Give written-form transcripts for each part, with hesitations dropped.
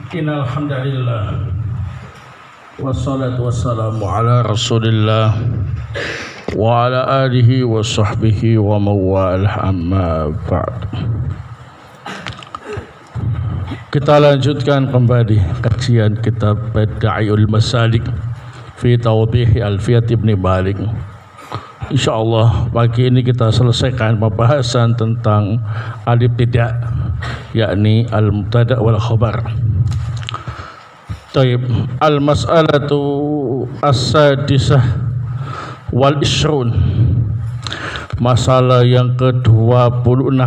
Innal hamdalillah wassalatu wassalamu ala Rasulillah wa ala alihi wa sahbihi wa mawalah amma ba'd. Kita lanjutkan kembali kajian kitab Badi'ul Masalik fi Tawdih Alfiyat Ibn Malik. InsyaAllah pagi ini kita selesaikan pembahasan tentang al-ibtida', yakni al-mubtada' wal khabar. Taib, al-mas'alatu as-sadisah wal ishrun, masalah yang ke-26.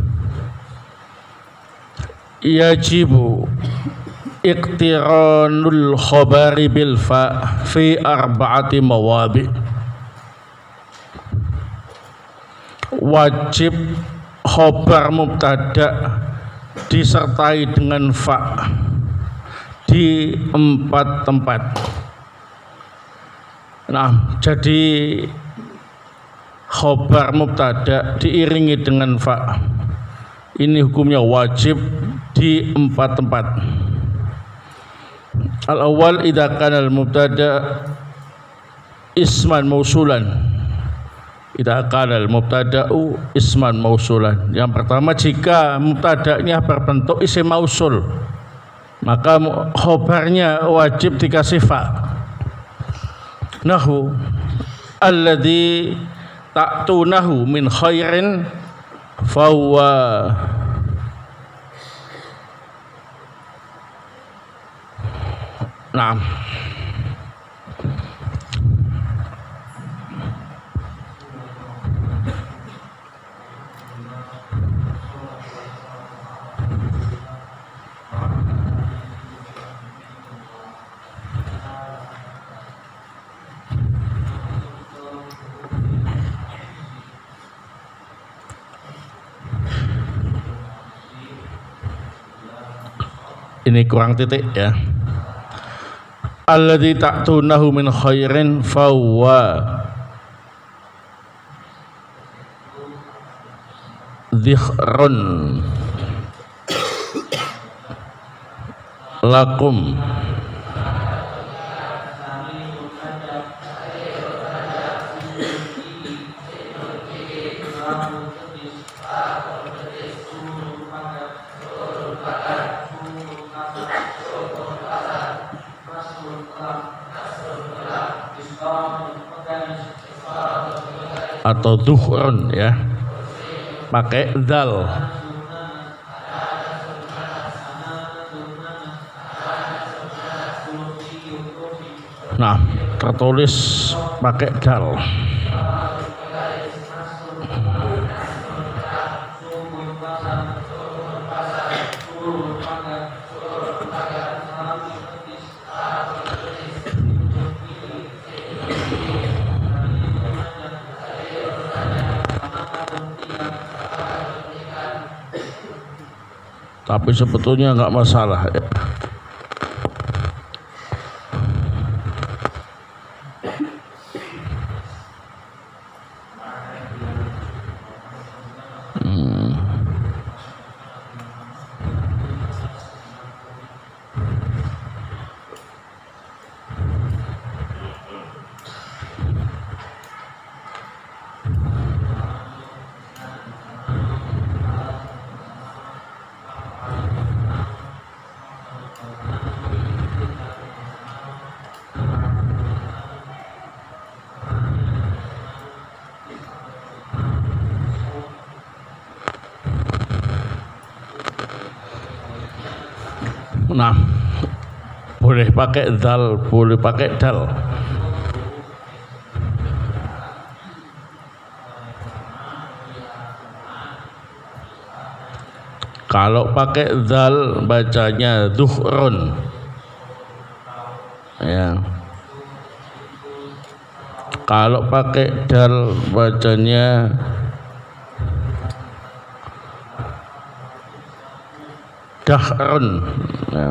Yajibu iqtiranul khabari bil fa fi arba'ati mawabi'. Wajib khabar mubtada disertai dengan fa di 4 tempat. Nah, jadi khabar mubtada diiringi dengan fa. Ini hukumnya wajib di 4 tempat. Al-awwal idza kana al-mubtada isman mausulan. Idza kana al-mubtada'u isman mausulan. Yang pertama, jika mubtada'nya berbentuk isim mausul, maka khabarnya wajib dikasih fa. Nahu alladzi ta'tunahu min khairin fahuwa na'am. Ini kurang titik ya. Alladzi ta'tunahu min khairin fahuwa dzikhrun lakum. Atau dhuhrun ya, pakai dzal. Nah, tertulis pakai dal. Tapi sebetulnya enggak masalah ya. Nah, boleh pakai dal, boleh pakai dal. Kalau pakai dal bacanya dhuhrun ya. Kalau pakai dal bacanya dahrun ya.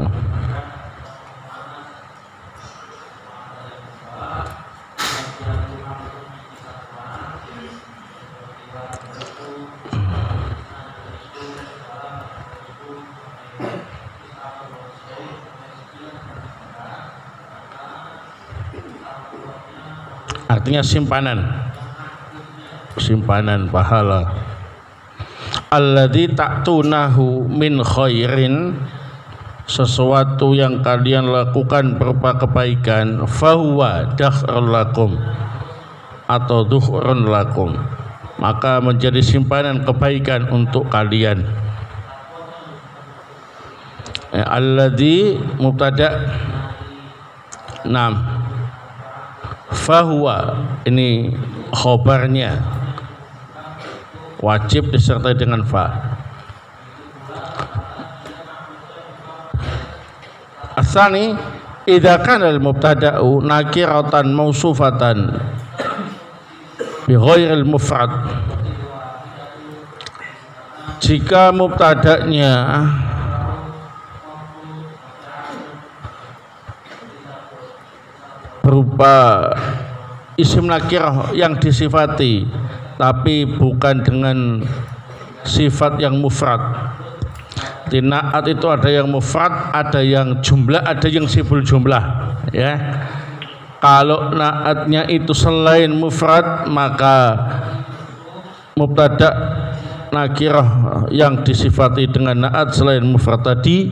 artinya simpanan pahala. Alladzi ta'tunahu min khairin, sesuatu yang kalian lakukan berupa kebaikan, fahuwa dakhrul lakum atau duhrun lakum, maka menjadi simpanan kebaikan untuk kalian. Alladzi mubtada, fahuwa ini khobarnya wajib disertai dengan fa. Asani idza kana al-mubtada'u nakiratan mausufatan bi ghairil mufrad, jika mubtada'nya berupa isim nakirah yang disifati tapi bukan dengan sifat yang mufrad. Di naat itu ada yang mufrad, ada yang jumlah, ada yang sibul jumlah, ya. Kalau naatnya itu selain mufrad, maka mubtada nakirah yang disifati dengan naat selain mufrad tadi,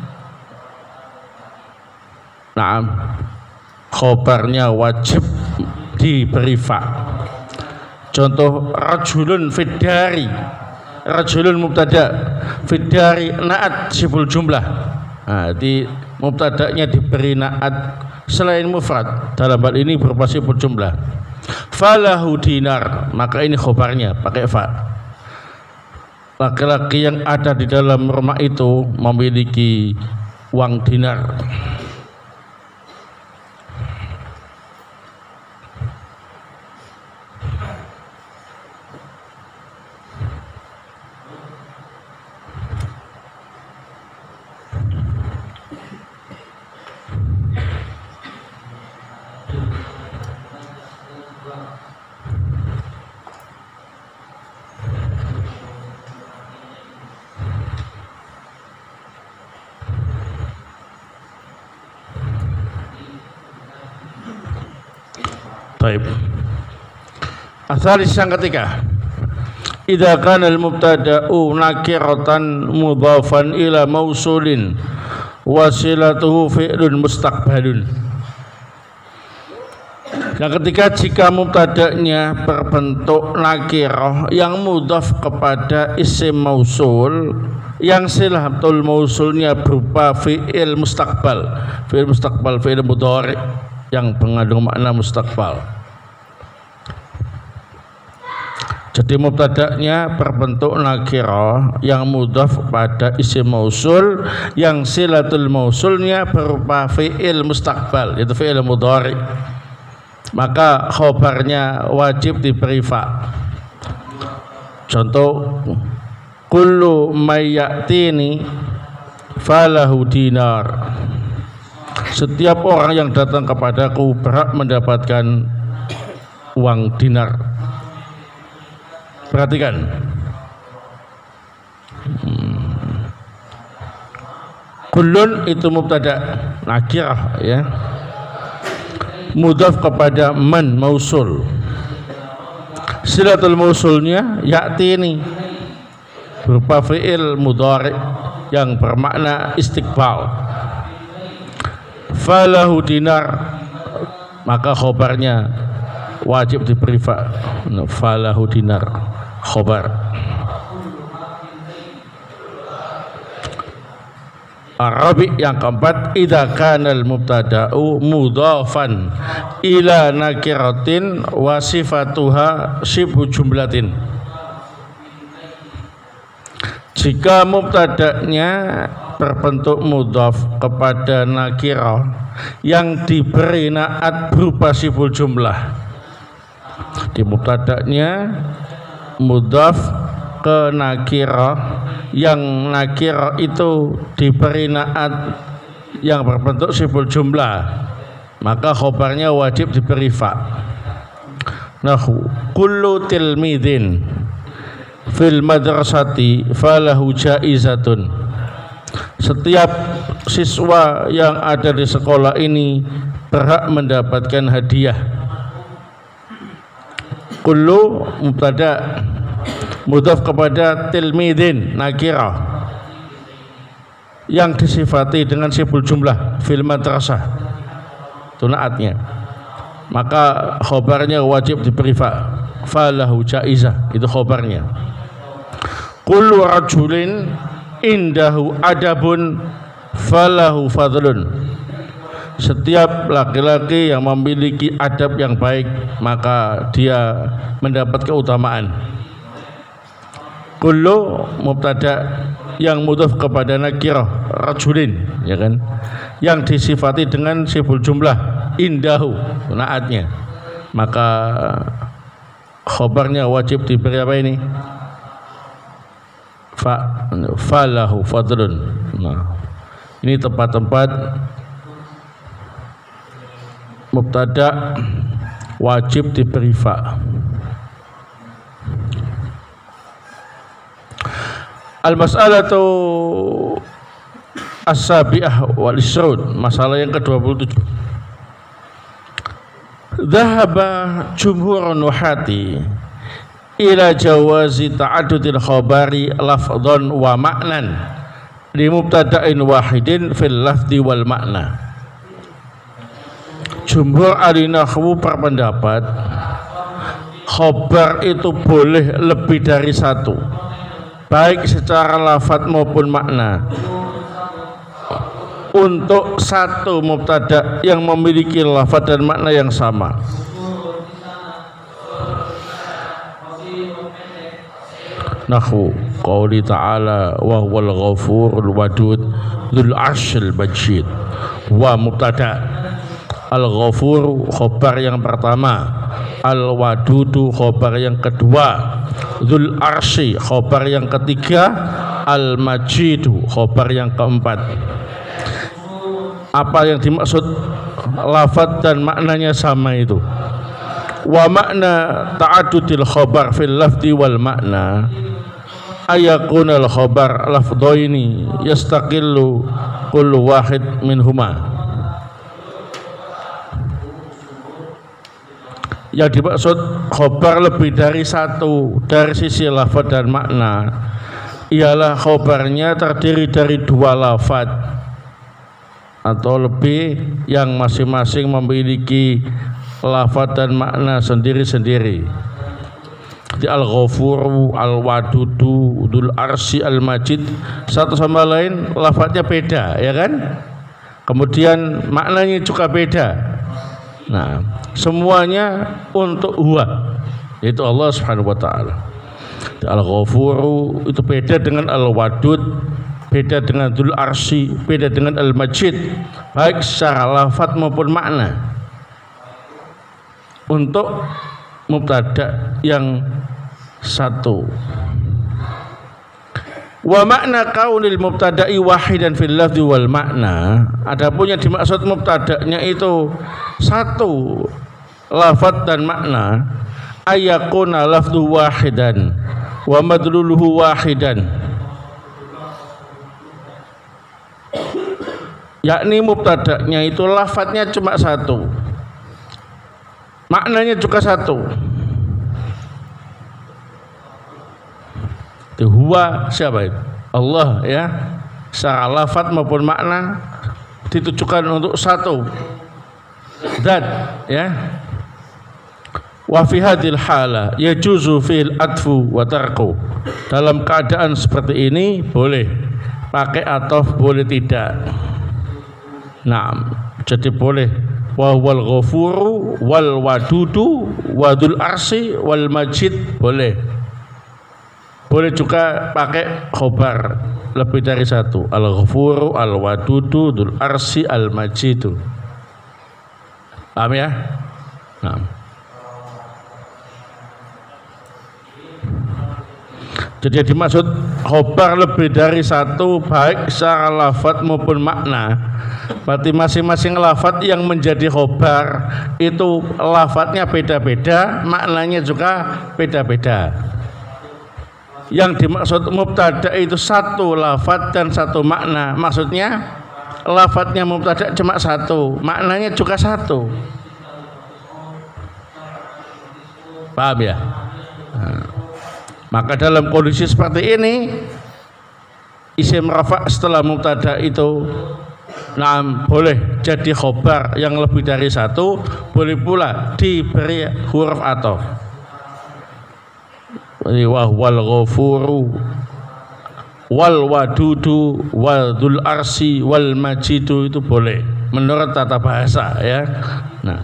khobarnya wajib diberi fa. Contoh rajulun fiddari, rajulun mubtada, fiddari naat sibul jumlah. Di mubtadanya diberi naat selain mufrad, dalam hal ini berupa sibul jumlah. Falahu dinar, maka ini khobarnya pakai fa. Laki-laki yang ada di dalam rumah itu memiliki uang dinar. Baik. Asalis yang ketiga, idza kana al-mubtada'u nakiratan mudhafan ila mausulin wasilatuhu fi'lun mustaqbalun. Yang ketiga, jika mubtada'nya berbentuk nakirah yang mudhaf kepada isim mausul yang silatul mausulnya berupa fi'il mustaqbal, fi'il mudhari yang mengandung makna mustaqbal. Jadi mubtada'nya berbentuk nakirah yang mudhaf pada isim mausul yang silatul mausulnya berupa fi'il mustaqbal, yaitu fi'il mudhari, maka khobarnya wajib diberi fa. Contoh, kullu may ya'tini falahu dinar, setiap orang yang datang kepadaku berhak mendapatkan uang dinar. Perhatikan, kullun itu mubtada nakirah, ya, mudhaf kepada man mausul, silatul mausulnya ya'tini berupa fi'il mudhari yang bermakna istiqbal. Falahu dinar, maka khobarnya wajib diberi fa. Falahu dinar khobar. Arabi yang keempat, idza kana al-mubtada'u mudhafan ila nakiratin wa sifatuha sibhu jumlatin. Jika mubtada'nya berbentuk mudhaf kepada nakirah yang diberi naat berupa sibul jumlah, di mubtada'nya mudhaf ke nakirah yang nakirah itu diberi naat yang berbentuk sibul jumlah, maka khobarnya wajib diberi fa. Nahu kullu tilmidin fil madrasati falahu jaizatun, setiap siswa yang ada di sekolah ini berhak mendapatkan hadiah. Kullu mubtada mudhaf kepada tilmidin nakirah yang disifati dengan siful jumlah fil madrasah itu naatnya, maka khobarnya wajib diberi falahu jaizah, itu khobarnya. Kullu rajulin indahu adabun falahu fadlun, setiap laki-laki yang memiliki adab yang baik maka dia mendapat keutamaan. Kullu mubtada yang mudhaf kepada nakirah rajulin, ya kan, yang disifati dengan siful jumlah indahu naatnya, maka khobarnya wajib diberi apa ini? Falahu fadlun. Nah, ini tempat-tempat mubtada wajib diberi fa. Al-mas'alatu as-sabi'ah wal isrun, masalah yang ke-27. Dhahaba jumhurun nuhati ila jawazi ta'addudil khabari lafdhan wa ma'nan li mubtada'in wahidin fil lafzi wal ma'na. Jumhur ahli nahwu berpendapat khabar itu boleh lebih dari satu, baik secara lafadz maupun makna, untuk satu mubtada yang memiliki lafadz dan makna yang sama. Nahwu qauli ta'ala wa huwal ghafurul wadud dzul arsyil majid. Wa mubtada, al-ghafur khabar yang pertama, al-wadudu khabar yang kedua, dzul arsy khabar yang ketiga, al-majidu khabar yang keempat. Apa yang dimaksud lafadz dan maknanya sama itu? Wa makna ta'addudil khabar fil lafzi wal makna ayakunal khabar lafdhaini yastaqillu kullu wahid minhuma. Yang dimaksud khabar lebih dari satu dari sisi lafadz dan makna ialah khabarnya terdiri dari dua lafadz atau lebih yang masing-masing memiliki lafadz dan makna sendiri-sendiri. Di al-ghafuru, al-wadudu, dzul arsy, al-majid, satu sama lain lafadznya beda, ya kan? Kemudian maknanya juga beda. Nah, semuanya untuk huwa, yaitu Allah Subhanahu wa taala. Al-ghafuru itu beda dengan al-wadud, beda dengan dzul arsy, beda dengan al-majid, baik secara lafadz maupun makna. Untuk mubtada yang satu. Wa makna kaunil mubtada'i wahidan fil lafzi wal makna, adapun yang dimaksud mubtada'nya itu satu lafadz dan makna, ayakuna lafzu wahidan wa madluluhu wahidan, yakni mubtada'nya itu lafadznya cuma satu, maknanya juga satu. Huwa siapa itu? Allah, ya. Secara lafadz maupun makna ditujukan untuk satu zat, ya. Wa fi hadhil hala yajuzu fil atfu wa tarku. Dalam keadaan seperti ini boleh pakai ataf, boleh tidak. Nah, jadi boleh wa huwal ghafuru wal wadudu wa dzul arsy wal majid, boleh. Boleh juga pakai khobar lebih dari satu, al-ghafuru, al-wadudu, dzul arsy, al-majidu. Paham ya? Nah. Jadi yang dimaksud khobar lebih dari satu baik secara lafadz maupun makna. Berarti masing-masing lafadz yang menjadi khobar itu lafadznya beda-beda, maknanya juga beda-beda. Yang dimaksud mubtada itu satu lafadz dan satu makna. Maksudnya lafadznya mubtada cuma satu, maknanya juga satu. Paham ya? Nah, maka dalam kondisi seperti ini isim rafa setelah mubtada itu boleh jadi khobar yang lebih dari satu, boleh pula diberi huruf ataf. Wa wal ghafuru wal wadudu wal dzul arsi wal majidu, itu boleh menurut tata bahasa ya. Nah,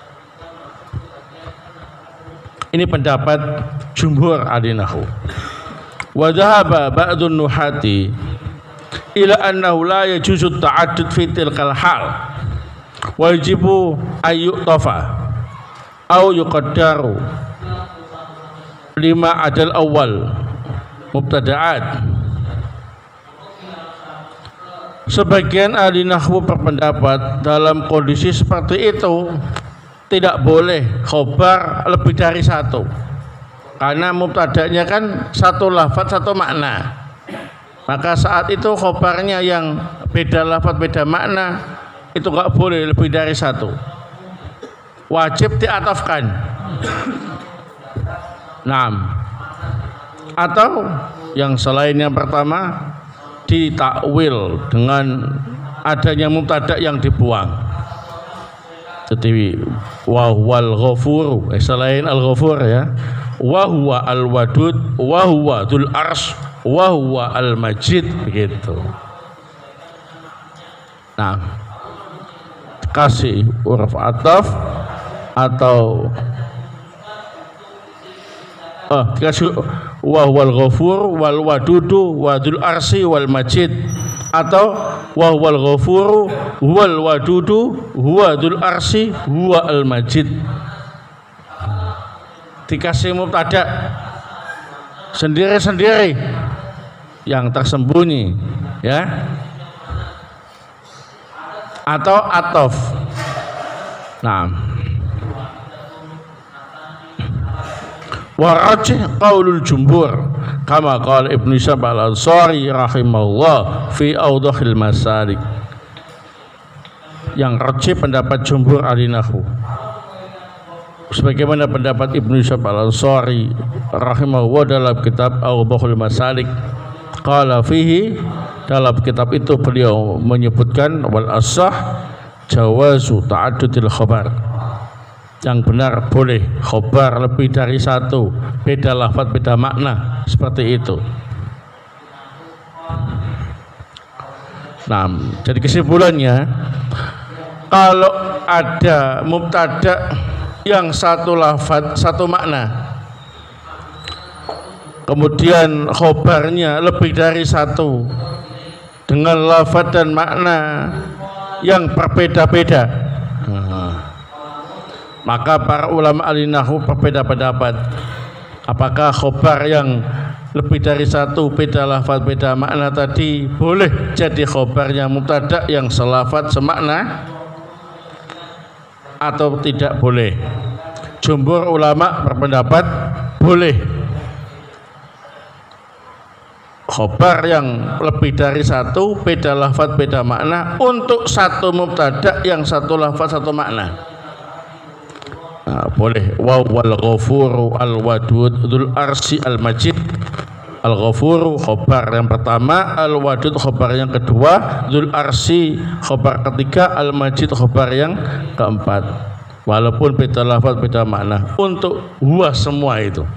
ini pendapat jumhur ahli nahwu. Wa dhahaba ba'dun nuhati ila annahu la yajuzu ta'addud fi tilkal hal wajibu ayyuqtafa au yuqaddaru lima adal awal mubtada'at. Sebagian ahli nahwu berpendapat dalam kondisi seperti itu tidak boleh khobar lebih dari satu, karena mubtada'nya kan satu lafaz satu makna. Maka saat itu khobarnya yang beda lafaz beda makna itu enggak boleh lebih dari satu, wajib diatafkan. Nah, atau yang selain yang pertama ditakwil dengan adanya mubtada yang dibuang. Jadi wa huwal ghafur, selain al-ghafur ya, wa huwa al-wadud wa huwa dzul arsy wa huwa al-majid, begitu. Nah, kasih huruf ataf atau dikasih wa huwal ghafur wal wadudu wa dzul arsy wal majid, atau wa huwal ghafuru wal wadudu huwa dzul arsy huwa al majid. Dikasih mubtada sendiri-sendiri yang tersembunyi ya, atau ataf. Nah, wa rajih qaulul jumhur kama qala Ibnu Syab al-Ansari rahimahullah fi awdahil masalik. Yang rajih pendapat jumhur ahli nahwu, sebagaimana pendapat Ibnu Syab al-Ansari rahimahullah dalam kitab Awdahul Masalik. Qala fihi, dalam kitab itu beliau menyebutkan wal asah jawazu ta'addudil khabar, yang benar boleh khobar lebih dari satu, beda lafaz beda makna, seperti itu. Nah, jadi kesimpulannya, kalau ada mubtada yang satu lafaz satu makna, kemudian khobarnya lebih dari satu dengan lafaz dan makna yang berbeda-beda, maka para ulama ahli nahwu berbeda pendapat apakah khobar yang lebih dari satu beda lafaz beda makna tadi boleh jadi khobarnya mubtada yang selafaz semakna atau tidak boleh. Jumhur ulama berpendapat boleh khobar yang lebih dari satu beda lafaz beda makna untuk satu mubtada yang satu lafaz satu makna. Nah, boleh. Wa wal ghafuru al wadud dzul arsy al majid. Al ghafuru khobar yang pertama, al wadud khobar yang kedua, dzul arsy khobar ketiga, al majid khobar yang keempat. Walaupun beda lafaz beda makna untuk huwa semua itu.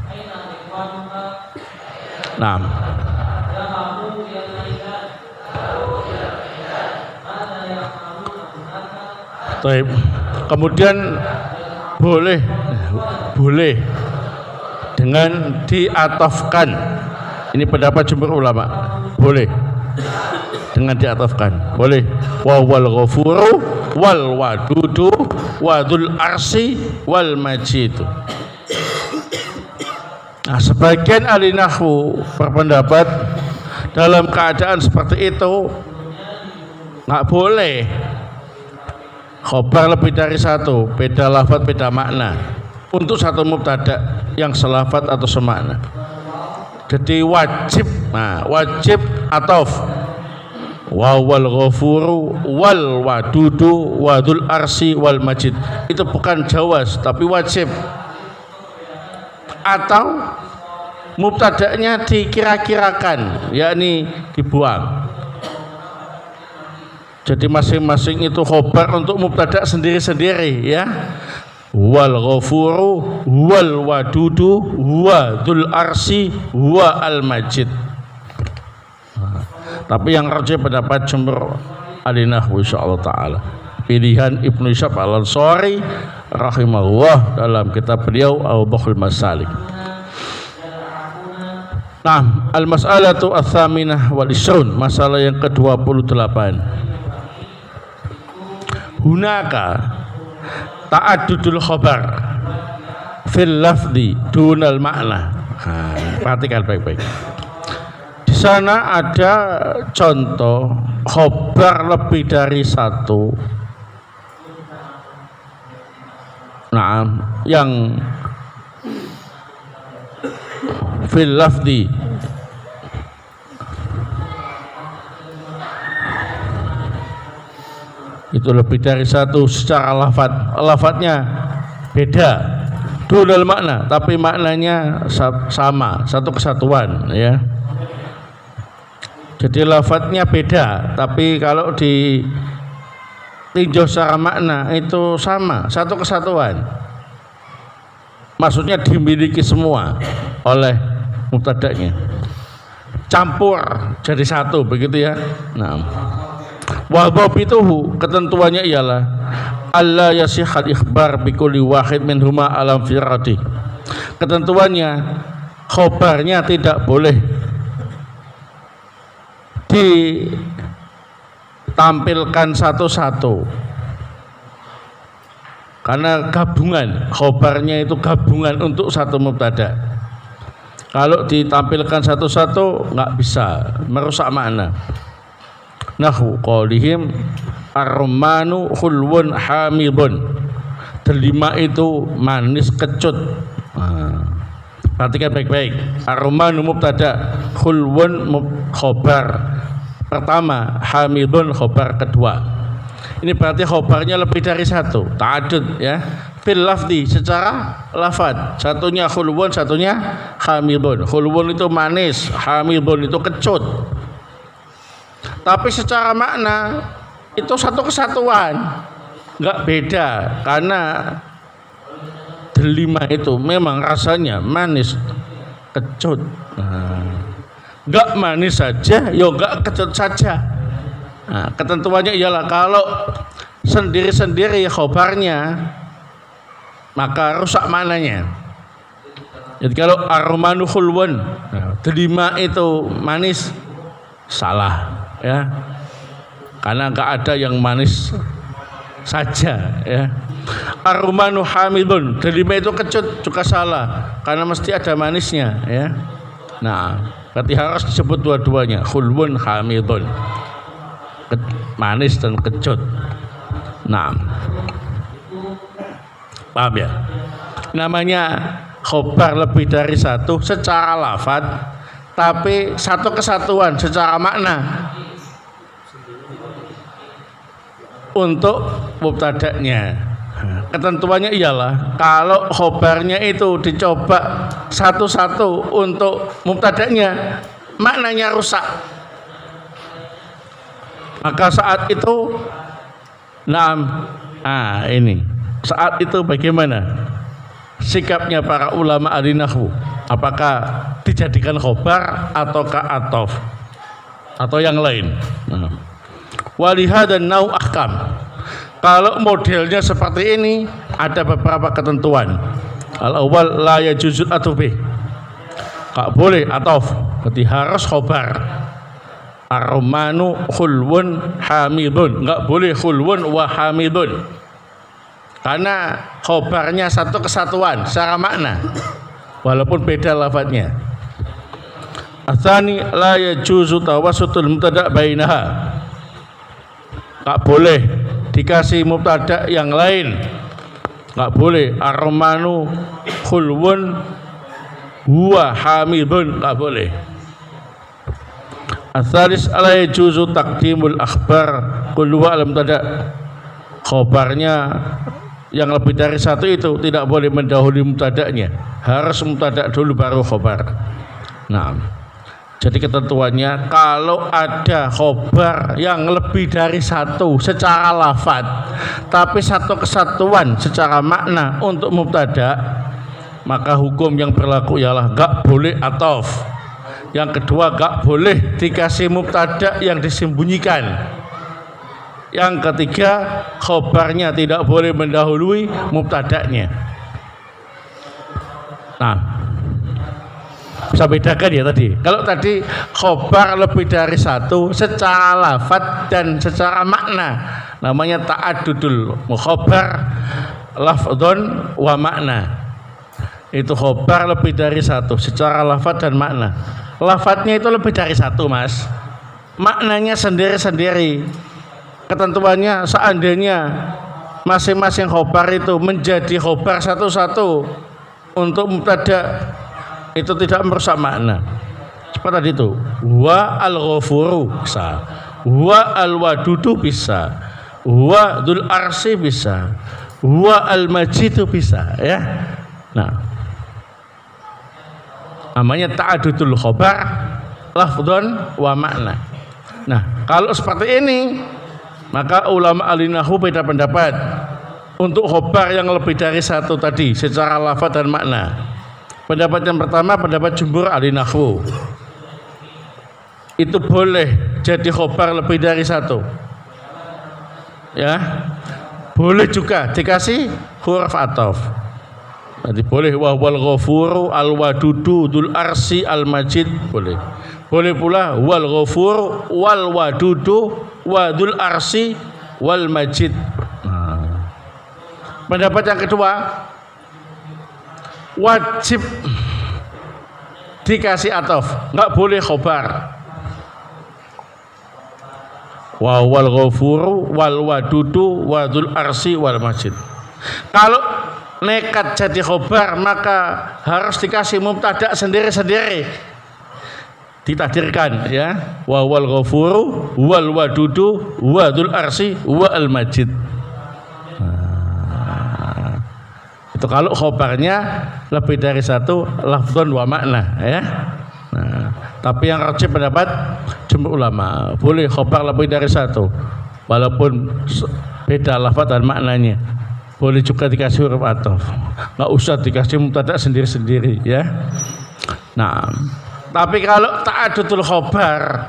Nah, baik. Kemudian boleh dengan diatafkan. Ini pendapat jumhur ulama, boleh dengan diatafkan, boleh. Wa wal ghafuru wal wadudu wa dzul arsy wal majid. Nah, sebagian ahli nahwu berpendapat dalam keadaan seperti itu nggak boleh khobar lebih dari satu, beda lafaz beda makna untuk satu mubtada yang selafaz atau semakna. Jadi wajib, wajib ataf. Wa wal ghafuru wal wadudu wa dzul arsy wal majid. Itu bukan jawaz tapi wajib. atau mubtada'nya dikira-kirakan, yakni dibuang. Jadi masing-masing itu khobar untuk mubtada' sendiri-sendiri ya. Wal ghafuru wal wadudu wa dzul arsi wa al majid. Tapi yang rajih pendapat jumhur alinah insyaallah taala. Pilihan Ibnu Syab Al-Ansari rahimahullah dalam kitab beliau Awdahul Masalik. Nah, al-mas'alatu ats-tsaminah wal isrun, masalah yang ke-28. Hunaka ta'addudul khabar fil lafzi dunal makna. Perhatikan baik-baik. Di sana ada contoh khabar lebih dari satu. Nah, yang fil lafzi itu lebih dari satu secara lafadznya beda dunal makna tapi maknanya sama, satu kesatuan ya. Jadi lafadznya beda tapi kalau ditinjau secara makna itu sama, satu kesatuan, maksudnya dimiliki semua oleh mubtada'nya, campur jadi satu begitu ya. Nah, wa dhabituhu, ketentuannya ialah alla yasihhal ikhbar bi kulli wahid minhuma alam firati. Ketentuannya khobarnya tidak boleh ditampilkan satu-satu karena gabungan, khobarnya itu gabungan untuk satu mubtada. Kalau ditampilkan satu-satu nggak bisa, merusak makna. Nahu qaulihim ar-rumanu khulwun hamidun, delima itu manis kecut. Perhatikan baik-baik. Ar-rumanu mubtada, khulwun khobar pertama, hamidun khobar kedua. Ini berarti khobarnya lebih dari satu, ta'addud ya. Fil lafzi, secara lafad, satunya khulwun, satunya hamidun. Khulwun itu manis, hamidun itu kecut. Tapi secara makna itu satu kesatuan, nggak beda, karena delima itu memang rasanya manis kecut. Nggak manis saja, ya nggak kecut saja. Nah, ketentuannya ialah kalau sendiri-sendiri khobarnya maka rusak maknanya. Jadi kalau ar-rumanu khulwun, delima itu manis, salah ya, karena nggak ada yang manis saja ya. Ar-rumanu hamidun, delima itu kecut juga salah, karena mesti ada manisnya ya. Nah, berarti harus disebut dua-duanya, khulwun hamidun, manis dan kecut. Nah, paham ya? Namanya khobar lebih dari satu secara lafad, tapi satu kesatuan secara makna untuk mubtada'nya. Ketentuannya ialah kalau khobarnya itu dicoba satu-satu untuk mubtada'nya, maknanya rusak. Maka saat itu ini saat itu bagaimana sikapnya para ulama ahli nahwu? Apakah dijadikan khobar ataukah atof atau yang lain? Walihada nau ahkam. Kalau modelnya seperti ini ada beberapa ketentuan. Al-awwal la yajuzul atufih, gak boleh atof, berarti harus khobar. Ar-rumanu khulwun hamidun, nggak boleh khulwun wa hamidun, karena khobarnya satu kesatuan secara makna walaupun beda lafadznya. Atsani la yajuzu tawassutul mubtada' bainaha, nggak boleh dikasih mubtada' yang lain, nggak boleh. Ar-rumanu khulwun huwa hamidun, nggak boleh. Atsalis la yajuzu taqdimul akhbar kullu alam tada, khobarnya yang lebih dari satu itu tidak boleh mendahului mubtada'nya, harus mubtada' dulu baru khobar. Nah, jadi ketentuannya kalau ada khobar yang lebih dari satu secara lafadz, tapi satu kesatuan secara makna untuk mubtada', maka hukum yang berlaku ialah gak boleh atof. Yang kedua, gak boleh dikasih mubtada' yang disembunyikan. Yang ketiga, khobarnya tidak boleh mendahului mubtada'nya. Nah, bisa bedakan ya tadi. Kalau tadi khobar lebih dari satu secara lafadz dan secara makna, namanya ta'addudul khobar lafdhon wa makna. Itu khobar lebih dari satu secara lafadz dan makna. Lafadznya itu lebih dari satu, Mas. Maknanya sendiri-sendiri. Ketentuannya seandainya masing-masing khobar itu menjadi khobar satu-satu untuk mubtada, itu tidak merusak makna. Seperti tadi itu, wa al-ghafuru bisa, wa al-wadudu bisa, wa dzul arsy bisa, wa al-majidu bisa, ya. Nah, namanya ta'addudul khobar lafdhon wa makna. Nah, kalau seperti ini, maka ulama al-nahwu beda pendapat untuk khobar yang lebih dari satu tadi secara lafaz dan makna. Pendapat yang pertama, pendapat jumhur al-nahwu, itu boleh jadi khobar lebih dari satu, ya. Boleh juga dikasih huruf ataf. Nanti boleh wa wal ghafuru al wadudu dzul arsy al majid, boleh. Boleh pula wal ghafur wal wadudu wa dzul arsy wal majid. Nah, pendapat yang kedua, wajib dikasih ataf, enggak boleh khobar. Wa wal ghafuru wal wadudu wa dzul arsy wal majid. Kalau nekat jadi khobar, maka harus dikasih mubtada sendiri-sendiri, ditakdirkan, ya, wa wal ghafuru wal wadudu wa dzul arsy wa al majid. Nah, itu kalau khobarnya lebih dari satu lafdhon wa makna, ya. Nah, tapi yang rajih pendapat jumhur ulama, boleh khobar lebih dari satu walaupun beda lafaz dan maknanya. Boleh juga dikasih huruf ataf, nggak usah dikasih mubtada sendiri-sendiri, ya. Nah, tapi kalau ta'addudul khobar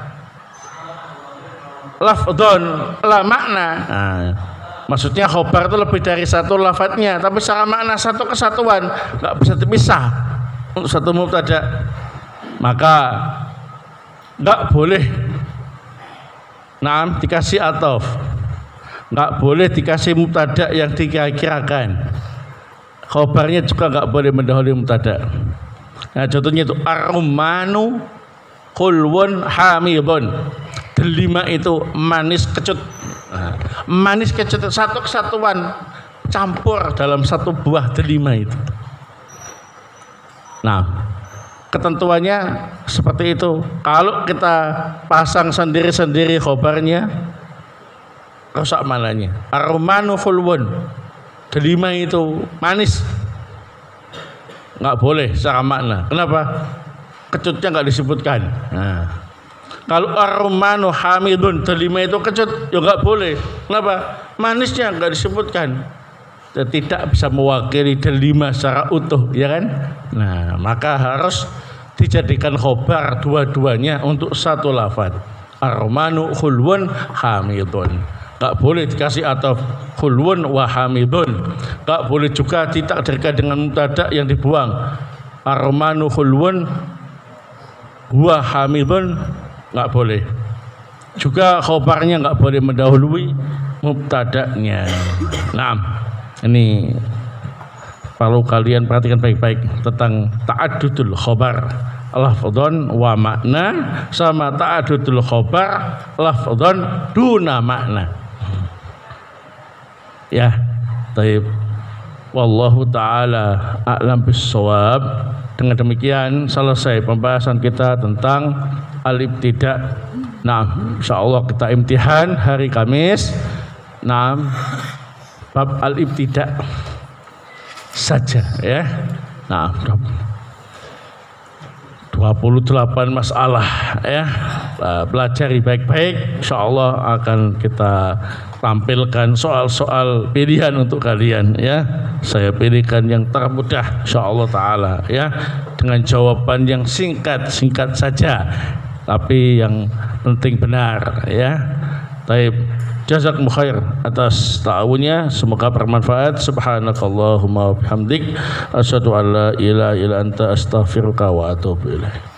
lafdhon la makna, nah, maksudnya khobar itu lebih dari satu lafadznya, tapi secara makna satu kesatuan, nggak bisa dipisah untuk satu mubtada, maka nggak boleh dikasih ataf. Nggak boleh dikasih mubtada yang dikira-kirakan. Khobarnya juga nggak boleh mendahului mubtada. Nah, contohnya itu ar-rumanu khulwun hamidun. Delima itu manis kecut. Nah, manis kecut satu kesatuan campur dalam satu buah delima itu. Nah, ketentuannya seperti itu. Kalau kita pasang sendiri-sendiri khobarnya, rusak mananya. Ar-rumanu khulwun, delima itu manis, nggak boleh secara makna. Kenapa? Kecutnya nggak disebutkan. Nah, kalau ar-rumanu hamidun, delima itu kecut, ya nggak boleh. Kenapa? Manisnya nggak disebutkan, tidak bisa mewakili delima secara utuh, ya kan? Nah, maka harus dijadikan khobar dua-duanya untuk satu lafaz. Ar-rumanu khulwun hamidun. Tak boleh dikasih ataf khulwun wa hamidun. Tak boleh juga ditakdirkan dengan mubtada yang dibuang. Ar-rumanu khulwun wa hamidun, enggak boleh. Juga khobarnya enggak boleh mendahului mubtada'nya. Nah, ini perlu kalian perhatikan baik-baik tentang ta'addudul khobar lafdhon wa makna sama ta'addudul khobar lafdhon duna makna. Ya, taib. Wallahu ta'ala a'lam bis-shawab. Dengan demikian selesai pembahasan kita tentang al-ibtida'. Nah, insyaallah kita imtihan hari Kamis. Nah, bab al-ibtida saja ya. Nah, 28 masalah ya. Pelajari baik-baik, insyaallah akan kita tampilkan soal-soal pilihan untuk kalian ya. Saya pilihkan yang termudah insyaallah taala ya, dengan jawaban yang singkat saja tapi yang penting benar ya. Baik, jazakumullah khair atas ta'awunnya, semoga bermanfaat. Subhanakallahumma wa bihamdik asyhadu an la ilaha illa anta astaghfiruka wa atubu ilaik.